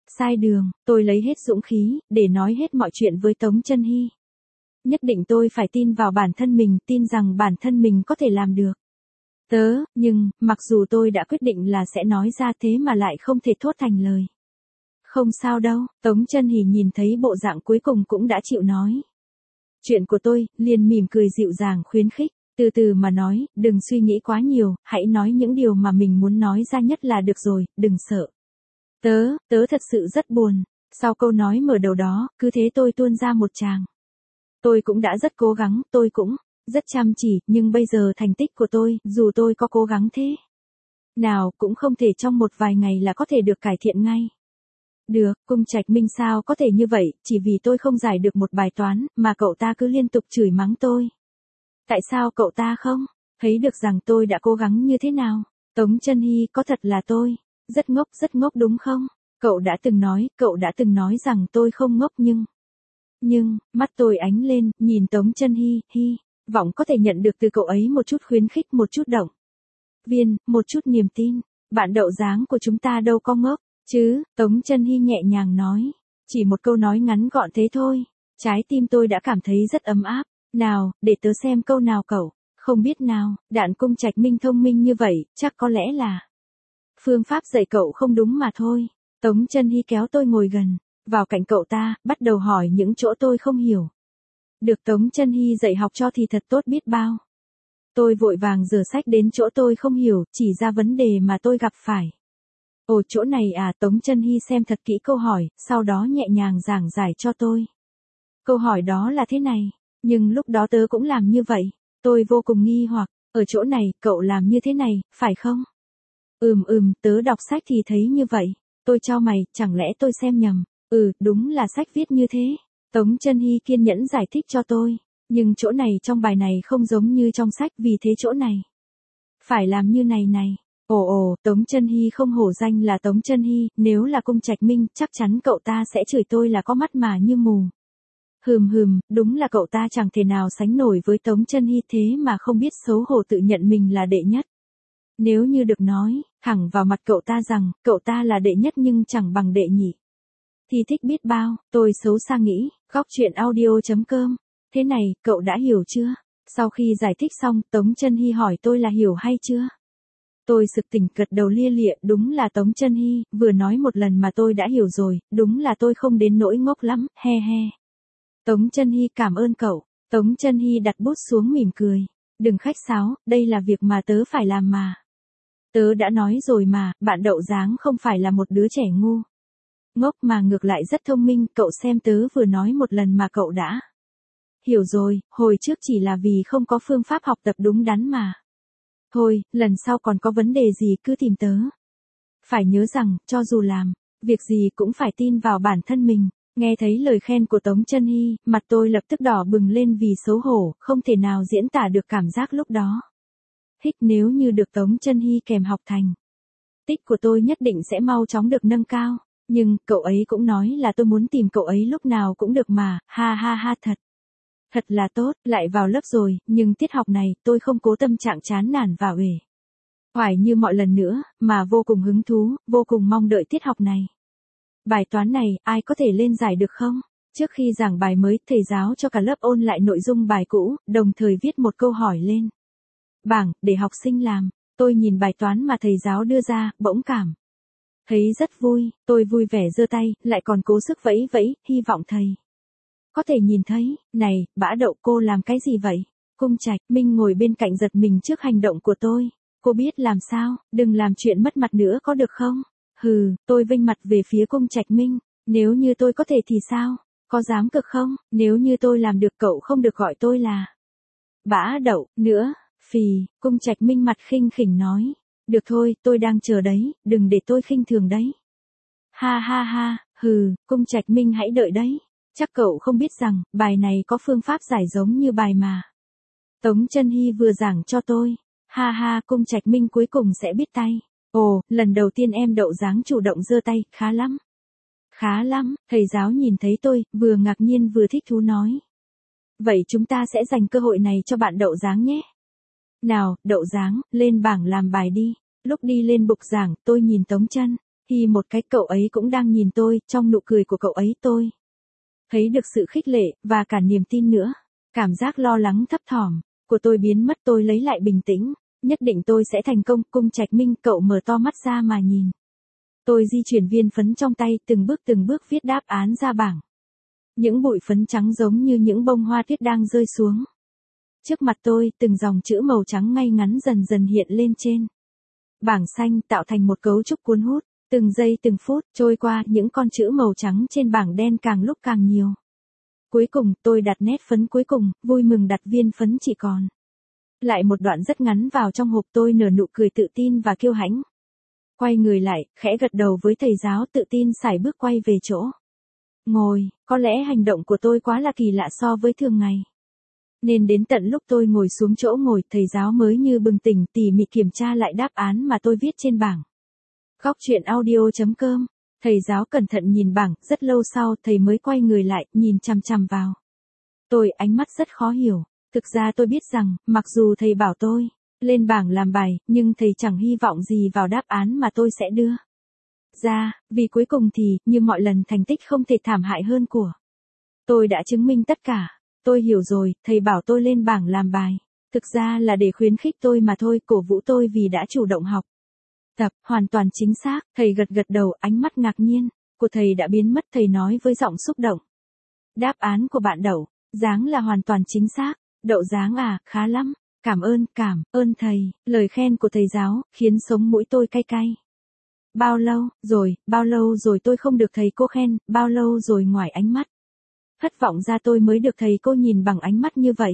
[SPEAKER 1] Sai đường, tôi lấy hết dũng khí, để nói hết mọi chuyện với Tống Chân Hy. Nhất định tôi phải tin vào bản thân mình, tin rằng bản thân mình có thể làm được. Nhưng, mặc dù tôi đã quyết định là sẽ nói ra thế mà lại không thể thốt thành lời. Không sao đâu, Tống Chân Hy nhìn thấy bộ dạng cuối cùng cũng đã chịu nói. Chuyện của tôi, liền mỉm cười dịu dàng khuyến khích, từ từ mà nói, đừng suy nghĩ quá nhiều, hãy nói những điều mà mình muốn nói ra nhất là được rồi, đừng sợ. Tớ thật sự rất buồn. Sau câu nói mở đầu đó, cứ thế tôi tuôn ra một tràng. Tôi cũng đã rất cố gắng, tôi cũng rất chăm chỉ, nhưng bây giờ thành tích của tôi, dù tôi có cố gắng thế nào, cũng không thể trong một vài ngày là có thể được cải thiện ngay. Được, Cung Trạch Minh sao có thể như vậy, chỉ vì tôi không giải được một bài toán, mà cậu ta cứ liên tục chửi mắng tôi. Tại sao cậu ta không thấy được rằng tôi đã cố gắng như thế nào? Tống Chân Hy, có thật là tôi rất ngốc đúng không? Cậu đã từng nói rằng tôi không ngốc nhưng, mắt tôi ánh lên, nhìn Tống Chân Hy vọng có thể nhận được từ cậu ấy một chút khuyến khích, một chút động viên, một chút niềm tin. Bạn đậu dáng của chúng ta đâu có ngốc chứ, Tống Chân Hy nhẹ nhàng nói. Chỉ một câu nói ngắn gọn thế thôi. Trái tim tôi đã cảm thấy rất ấm áp. Nào, để tớ xem câu nào cậu không biết nào. Đạn Cung Trạch Minh thông minh như vậy, chắc có lẽ là phương pháp dạy cậu không đúng mà thôi. Tống Chân Hy kéo tôi ngồi gần vào cạnh cậu ta, bắt đầu hỏi những chỗ tôi không hiểu. Được Tống Chân Hy dạy học cho thì thật tốt biết bao. Tôi vội vàng giở sách đến chỗ tôi không hiểu, chỉ ra vấn đề mà tôi gặp phải. Ồ, chỗ này à? Tống Chân Hy xem thật kỹ câu hỏi, sau đó nhẹ nhàng giảng giải cho tôi. Câu hỏi đó là thế này, nhưng lúc đó tớ cũng làm như vậy. Tôi vô cùng nghi hoặc, ở chỗ này, cậu làm như thế này, phải không? Tớ đọc sách thì thấy như vậy. Tôi chau mày, chẳng lẽ tôi xem nhầm? Đúng là sách viết như thế. Tống Chân Hy kiên nhẫn giải thích cho tôi. Nhưng chỗ này trong bài này không giống như trong sách, vì thế chỗ này phải làm như này. Tống Chân Hy không hổ danh là Tống Chân Hy, nếu là Cung Trạch Minh, chắc chắn cậu ta sẽ chửi tôi là có mắt mà như mù. Đúng là cậu ta chẳng thể nào sánh nổi với Tống Chân Hy, thế mà không biết xấu hổ tự nhận mình là đệ nhất. Nếu như được nói thẳng vào mặt cậu ta rằng cậu ta là đệ nhất nhưng chẳng bằng đệ nhị, thì thích biết bao. Tôi xấu xa nghĩ. Góc truyện audio.com. Thế này, cậu đã hiểu chưa? Sau khi giải thích xong, Tống Chân Hy hỏi tôi là hiểu hay chưa? Tôi sực tỉnh, gật đầu lia lịa. Đúng là Tống Chân Hy vừa nói một lần mà tôi đã hiểu rồi, đúng là tôi không đến nỗi ngốc lắm, he. Tống Chân Hy, cảm ơn cậu. Tống Chân Hy đặt bút xuống mỉm cười. Đừng khách sáo, đây là việc mà tớ phải làm mà. Tớ đã nói rồi mà, bạn đậu dáng không phải là một đứa trẻ ngu ngốc mà ngược lại rất thông minh, cậu xem tớ vừa nói một lần mà cậu đã hiểu rồi, hồi trước chỉ là vì không có phương pháp học tập đúng đắn mà. Thôi, lần sau còn có vấn đề gì cứ tìm tớ. Phải nhớ rằng, cho dù làm việc gì cũng phải tin vào bản thân mình. Nghe thấy lời khen của Tống Chân Hy, mặt tôi lập tức đỏ bừng lên vì xấu hổ, không thể nào diễn tả được cảm giác lúc đó. Nếu như được Tống Chân Hy kèm học thành tích của tôi nhất định sẽ mau chóng được nâng cao. Nhưng, cậu ấy cũng nói là tôi muốn tìm cậu ấy lúc nào cũng được mà, ha, thật là tốt, lại vào lớp rồi, nhưng tiết học này, tôi không cố tâm trạng chán nản và uể oải như mọi lần nữa, mà vô cùng hứng thú, vô cùng mong đợi tiết học này. Bài toán này, ai có thể lên giải được không? Trước khi giảng bài mới, thầy giáo cho cả lớp ôn lại nội dung bài cũ, đồng thời viết một câu hỏi lên bảng, để học sinh làm. Tôi nhìn bài toán mà thầy giáo đưa ra, bỗng cảm thấy rất vui, tôi vui vẻ giơ tay, lại còn cố sức vẫy vẫy, hy vọng thầy có thể nhìn thấy. Này, bã đậu, cô làm cái gì vậy? Cung Trạch Minh ngồi bên cạnh giật mình trước hành động của tôi. Cô biết làm sao, đừng làm chuyện mất mặt nữa có được không? Tôi vênh mặt về phía Cung Trạch Minh. Nếu như tôi có thể thì sao? Có dám cực không? Nếu như tôi làm được, cậu không được gọi tôi là bã đậu nữa. Cung Trạch Minh mặt khinh khỉnh nói. Được thôi, tôi đang chờ đấy, đừng để tôi khinh thường đấy. Ha, Cung Trạch Minh hãy đợi đấy. Chắc cậu không biết rằng, bài này có phương pháp giải giống như bài mà Tống Chân Hy vừa giảng cho tôi. Ha, Cung Trạch Minh cuối cùng sẽ biết tay. Ồ, lần đầu tiên em đậu dáng chủ động giơ tay, khá lắm, thầy giáo nhìn thấy tôi, vừa ngạc nhiên vừa thích thú nói. Vậy chúng ta sẽ dành cơ hội này cho bạn đậu dáng nhé. Nào, đậu dáng, lên bảng làm bài đi. Lúc đi lên bục giảng, tôi nhìn Tống Chân Hi một cái, cậu ấy cũng đang nhìn tôi, trong nụ cười của cậu ấy tôi thấy được sự khích lệ, và cả niềm tin nữa. Cảm giác lo lắng thấp thỏm của tôi biến mất, tôi lấy lại bình tĩnh. Nhất định tôi sẽ thành công. Cung Trạch Minh, cậu mở to mắt ra mà nhìn. Tôi di chuyển viên phấn trong tay, từng bước viết đáp án ra bảng. Những bụi phấn trắng giống như những bông hoa tuyết đang rơi xuống. Trước mặt tôi, từng dòng chữ màu trắng ngay ngắn dần dần hiện lên trên bảng xanh, tạo thành một cấu trúc cuốn hút. Từng giây từng phút trôi qua, những con chữ màu trắng trên bảng đen càng lúc càng nhiều. Cuối cùng, tôi đặt nét phấn cuối cùng, vui mừng đặt viên phấn chỉ còn lại một đoạn rất ngắn vào trong hộp. Tôi nở nụ cười tự tin và kiêu hãnh. Quay người lại, khẽ gật đầu với thầy giáo, tự tin sải bước quay về chỗ ngồi. Có lẽ hành động của tôi quá là kỳ lạ so với thường ngày, nên đến tận lúc tôi ngồi xuống chỗ ngồi, thầy giáo mới như bừng tỉnh, tỉ mỉ kiểm tra lại đáp án mà tôi viết trên bảng. Góc truyện audio.com. Thầy giáo cẩn thận nhìn bảng, rất lâu sau thầy mới quay người lại, nhìn chằm chằm vào tôi, ánh mắt rất khó hiểu. Thực ra tôi biết rằng, mặc dù thầy bảo tôi lên bảng làm bài, nhưng thầy chẳng hy vọng gì vào đáp án mà tôi sẽ đưa ra, vì cuối cùng thì, như mọi lần, thành tích không thể thảm hại hơn của tôi đã chứng minh tất cả. Tôi hiểu rồi, thầy bảo tôi lên bảng làm bài, thực ra là để khuyến khích tôi mà thôi, cổ vũ tôi vì đã chủ động học tập. Hoàn toàn chính xác. Thầy gật gật đầu, ánh mắt ngạc nhiên của thầy đã biến mất. Thầy nói với giọng xúc động. Đáp án của bạn Đậu Giáng là hoàn toàn chính xác. Đậu Giáng à, khá lắm. Cảm ơn thầy. Lời khen của thầy giáo khiến sống mũi tôi cay cay. Bao lâu rồi tôi không được thầy cô khen, bao lâu rồi ngoài ánh mắt thất vọng ra tôi mới được thầy cô nhìn bằng ánh mắt như vậy.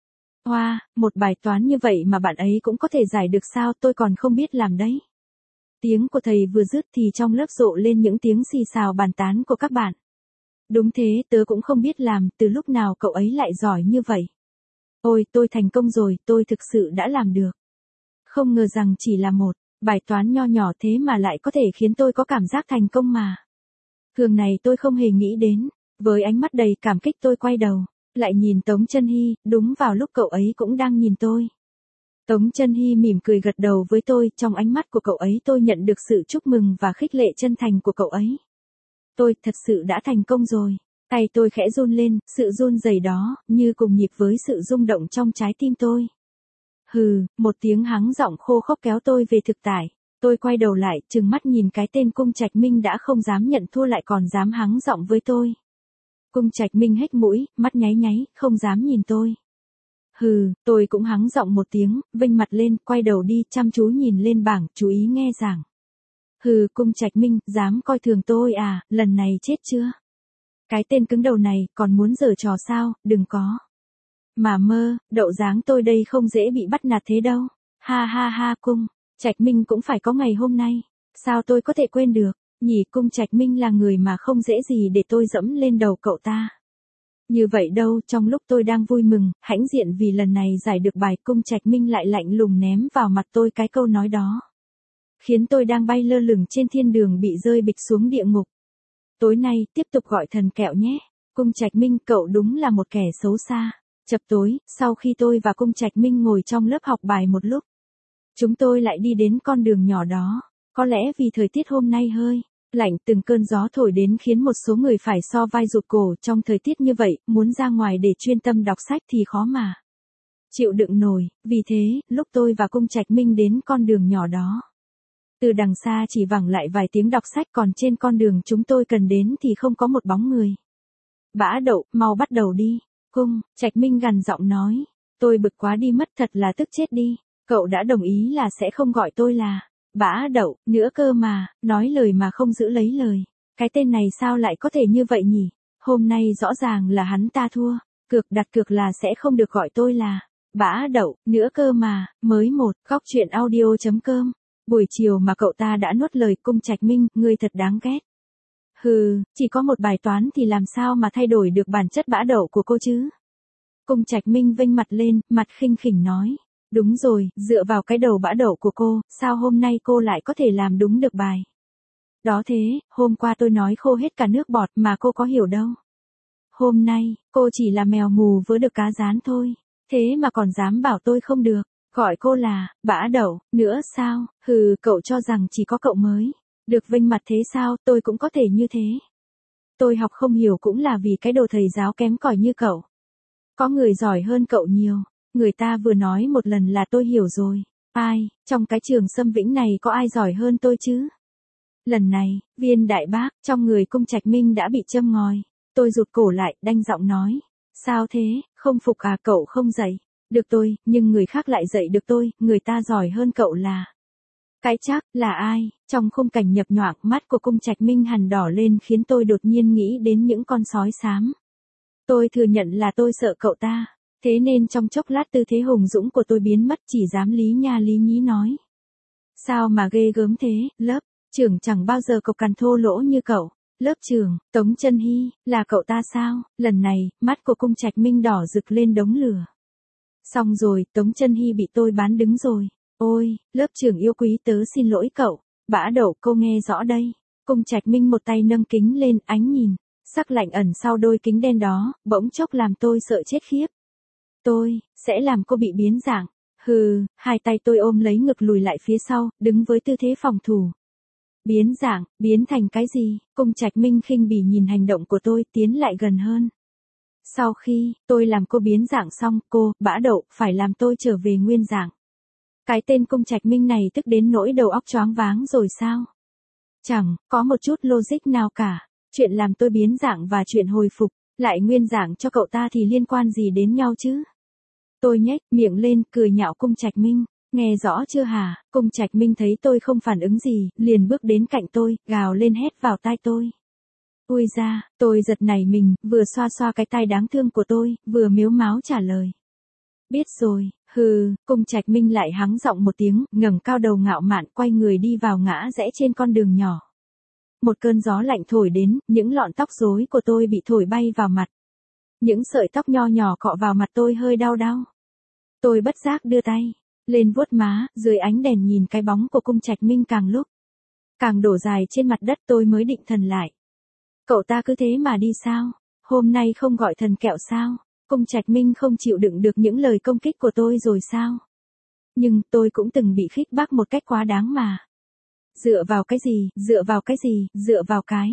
[SPEAKER 1] Wow, một bài toán như vậy mà bạn ấy cũng có thể giải được sao, tôi còn không biết làm đấy. Tiếng của thầy vừa dứt thì trong lớp rộ lên những tiếng xì xào bàn tán của các bạn. Đúng thế, tớ cũng không biết làm, từ lúc nào cậu ấy lại giỏi như vậy. Ôi, tôi thành công rồi, tôi thực sự đã làm được. Không ngờ rằng chỉ là một bài toán nho nhỏ thế mà lại có thể khiến tôi có cảm giác thành công mà. Thường này tôi không hề nghĩ đến. Với ánh mắt đầy cảm kích tôi quay đầu, lại nhìn Tống Chân Hy, đúng vào lúc cậu ấy cũng đang nhìn tôi. Tống Chân Hy mỉm cười gật đầu với tôi, trong ánh mắt của cậu ấy tôi nhận được sự chúc mừng và khích lệ chân thành của cậu ấy. Tôi thật sự đã thành công rồi. Tay tôi khẽ run lên, sự run rẩy đó, như cùng nhịp với sự rung động trong trái tim tôi. Hừ, một tiếng hắng giọng khô khốc kéo tôi về thực tại. Tôi quay đầu lại, trừng mắt nhìn cái tên Cung Trạch Minh đã không dám nhận thua lại còn dám hắng giọng với tôi. Cung Trạch Minh hếch mũi, mắt nháy nháy, không dám nhìn tôi. Hừ, tôi cũng hắng giọng một tiếng, vênh mặt lên, quay đầu đi, chăm chú nhìn lên bảng, chú ý nghe giảng. Hừ, Cung Trạch Minh, dám coi thường tôi à, lần này chết chưa? Cái tên cứng đầu này, còn muốn giở trò sao, đừng có mà mơ, Đậu Giáng tôi đây không dễ bị bắt nạt thế đâu. Ha ha ha, Cung Trạch Minh cũng phải có ngày hôm nay. Sao tôi có thể quên được, nhỉ? Cung Trạch Minh là người mà không dễ gì để tôi dẫm lên đầu cậu ta. Như vậy đâu, trong lúc tôi đang vui mừng, hãnh diện vì lần này giải được bài, Cung Trạch Minh lại lạnh lùng ném vào mặt tôi cái câu nói đó. Khiến tôi đang bay lơ lửng trên thiên đường bị rơi bịch xuống địa ngục. Tối nay, tiếp tục gọi thần kẹo nhé. Cung Trạch Minh, cậu đúng là một kẻ xấu xa. Chập tối, sau khi tôi và Cung Trạch Minh ngồi trong lớp học bài một lúc, chúng tôi lại đi đến con đường nhỏ đó. Có lẽ vì thời tiết hôm nay hơi lạnh, từng cơn gió thổi đến khiến một số người phải so vai rụt cổ. Trong thời tiết như vậy, muốn ra ngoài để chuyên tâm đọc sách thì khó mà chịu đựng nổi. Vì thế, lúc tôi và Cung Trạch Minh đến con đường nhỏ đó, từ đằng xa chỉ vẳng lại vài tiếng đọc sách, còn trên con đường chúng tôi cần đến thì không có một bóng người. Bã Đậu, mau bắt đầu đi. Cung Trạch Minh gằn giọng nói. Tôi bực quá đi mất, thật là tức chết đi. Cậu đã đồng ý là sẽ không gọi tôi là Bã Đậu nữa cơ mà, nói lời mà không giữ lấy lời. Cái tên này sao lại có thể như vậy nhỉ? Hôm nay rõ ràng là hắn ta thua. Đặt cược là sẽ không được gọi tôi là Bã Đậu nữa cơ mà. Mới một, góc truyện audio.com. Buổi chiều mà cậu ta đã nuốt lời. Cung Trạch Minh, ngươi thật đáng ghét. Hừ, chỉ có một bài toán thì làm sao mà thay đổi được bản chất bã đậu của cô chứ? Cung Trạch Minh vênh mặt lên, mặt khinh khỉnh nói. Đúng rồi, dựa vào cái đầu bã đậu của cô, sao hôm nay cô lại có thể làm đúng được bài đó thế? Hôm qua tôi nói khô hết cả nước bọt mà cô có hiểu đâu. Hôm nay, cô chỉ là mèo mù vớ được cá rán thôi. Thế mà còn dám bảo tôi không được gọi cô là Bã Đậu nữa sao? Hừ, cậu cho rằng chỉ có cậu mới Được vênh mặt thế sao, tôi cũng có thể như thế. Tôi học không hiểu cũng là vì cái đồ thầy giáo kém cỏi như cậu. Có người giỏi hơn cậu nhiều. Người ta vừa nói một lần là tôi hiểu rồi. Ai, trong cái trường Sâm Vĩnh này có ai giỏi hơn tôi chứ? Lần này, Viên đại bác, trong người Cung Trạch Minh đã bị châm ngòi. Tôi rụt cổ lại, đanh giọng nói. Sao thế, không phục à, cậu không dạy được tôi, nhưng người khác lại dạy được tôi, người ta giỏi hơn cậu là. Cái chắc, là ai? Trong khung cảnh nhập nhoạng, mắt của Cung Trạch Minh hằn đỏ lên khiến tôi đột nhiên nghĩ đến những con sói xám. Tôi thừa nhận là tôi sợ cậu ta. Thế nên trong chốc lát tư thế hùng dũng của tôi biến mất, chỉ dám lý nha lý nhí nói. Sao mà ghê gớm thế, lớp trưởng chẳng bao giờ cộc cằn thô lỗ như cậu. Lớp trưởng, Tống Chân Hy, là cậu ta sao? Lần này, mắt của Cung Trạch Minh đỏ rực lên đống lửa. Xong rồi, Tống Chân Hy bị tôi bán đứng rồi. Ôi, lớp trưởng yêu quý, tớ xin lỗi cậu. Bã đậu, cô nghe rõ đây. Cung Trạch Minh một tay nâng kính lên, ánh nhìn. Sắc lạnh ẩn sau đôi kính đen đó, bỗng chốc làm tôi sợ chết khiếp. Tôi, sẽ làm cô bị biến dạng. Hừ, hai tay tôi ôm lấy ngực lùi lại phía sau, đứng với tư thế phòng thủ. Biến dạng, biến thành cái gì? Cung Trạch Minh khinh bỉ nhìn hành động của tôi, tiến lại gần hơn. Sau khi, tôi làm cô biến dạng xong, cô, bã đậu, phải làm tôi trở về nguyên dạng. Cái tên Cung Trạch Minh này tức đến nỗi đầu óc choáng váng rồi sao? Chẳng, có một chút logic nào cả. Chuyện làm tôi biến dạng và chuyện hồi phục, lại nguyên dạng cho cậu ta thì liên quan gì đến nhau chứ? Tôi nhếch miệng lên, cười nhạo Cung Trạch Minh. Nghe rõ chưa hả? Cung Trạch Minh thấy tôi không phản ứng gì, liền bước đến cạnh tôi, gào lên hét vào tai tôi. Ui ra, tôi giật nảy mình, vừa xoa xoa cái tai đáng thương của tôi, vừa mếu máo trả lời. Biết rồi, hừ, Cung Trạch Minh lại hắng giọng một tiếng, ngẩng cao đầu ngạo mạn, quay người đi vào ngã rẽ trên con đường nhỏ. Một cơn gió lạnh thổi đến, những lọn tóc rối của tôi bị thổi bay vào mặt. Những sợi tóc nho nhỏ cọ vào mặt tôi hơi đau đau. Tôi bất giác đưa tay lên vuốt má, dưới ánh đèn nhìn cái bóng của Cung Trạch Minh càng lúc càng đổ dài trên mặt đất, tôi mới định thần lại. Cậu ta cứ thế mà đi sao? Hôm nay không gọi thần kẹo sao? Cung Trạch Minh không chịu đựng được những lời công kích của tôi rồi sao? Nhưng tôi cũng từng bị khích bác một cách quá đáng mà. Dựa vào cái gì, dựa vào cái gì, dựa vào cái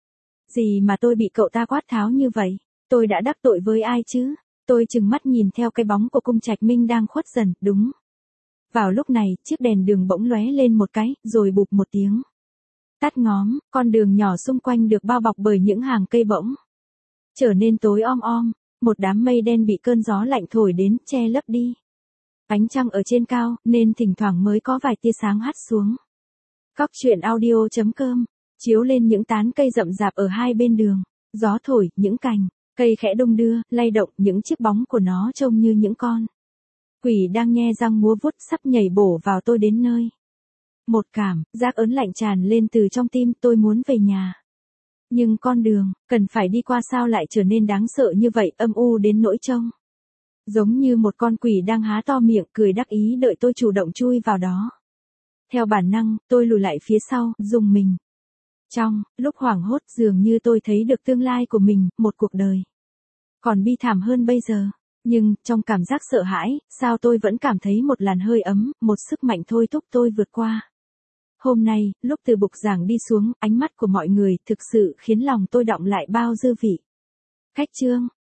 [SPEAKER 1] gì mà tôi bị cậu ta quát tháo như vậy? Tôi đã đắc tội với ai chứ? Tôi trừng mắt nhìn theo cái bóng của Cung Trạch Minh đang khuất dần, đúng. Vào lúc này, chiếc đèn đường bỗng lóe lên một cái, rồi bụp một tiếng. Tắt ngóm, con đường nhỏ xung quanh được bao bọc bởi những hàng cây bỗng trở nên tối om om, một đám mây đen bị cơn gió lạnh thổi đến, che lấp đi. Ánh trăng ở trên cao, nên thỉnh thoảng mới có vài tia sáng hắt xuống. Góc truyện audio.com, chiếu lên những tán cây rậm rạp ở hai bên đường. Gió thổi, những cành cây khẽ đung đưa, lay động, những chiếc bóng của nó trông như những con quỷ đang nhe răng múa vuốt, sắp nhảy bổ vào tôi đến nơi. Một cảm giác ớn lạnh tràn lên từ trong tim, tôi muốn về nhà. Nhưng con đường cần phải đi qua sao lại trở nên đáng sợ như vậy, âm u đến nỗi trông giống như một con quỷ đang há to miệng cười đắc ý đợi tôi chủ động chui vào đó. Theo bản năng, tôi lùi lại phía sau, rùng mình. Trong lúc hoảng hốt, dường như tôi thấy được tương lai của mình, một cuộc đời còn bi thảm hơn bây giờ. Nhưng, trong cảm giác sợ hãi, sao tôi vẫn cảm thấy một làn hơi ấm, một sức mạnh thôi thúc tôi vượt qua. Hôm nay, lúc từ bục giảng đi xuống, ánh mắt của mọi người thực sự khiến lòng tôi đọng lại bao dư vị. Khách trương,